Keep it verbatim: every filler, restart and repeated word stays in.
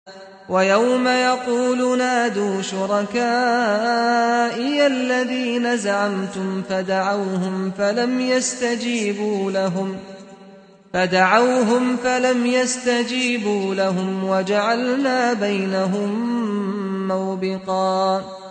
ويوم يقول نادوا شركائي الذين زعمتم فدعوهم فلم يستجيبوا لهم فدعوهم فلم يستجيبوا لهم وجعلنا بينهم موبقا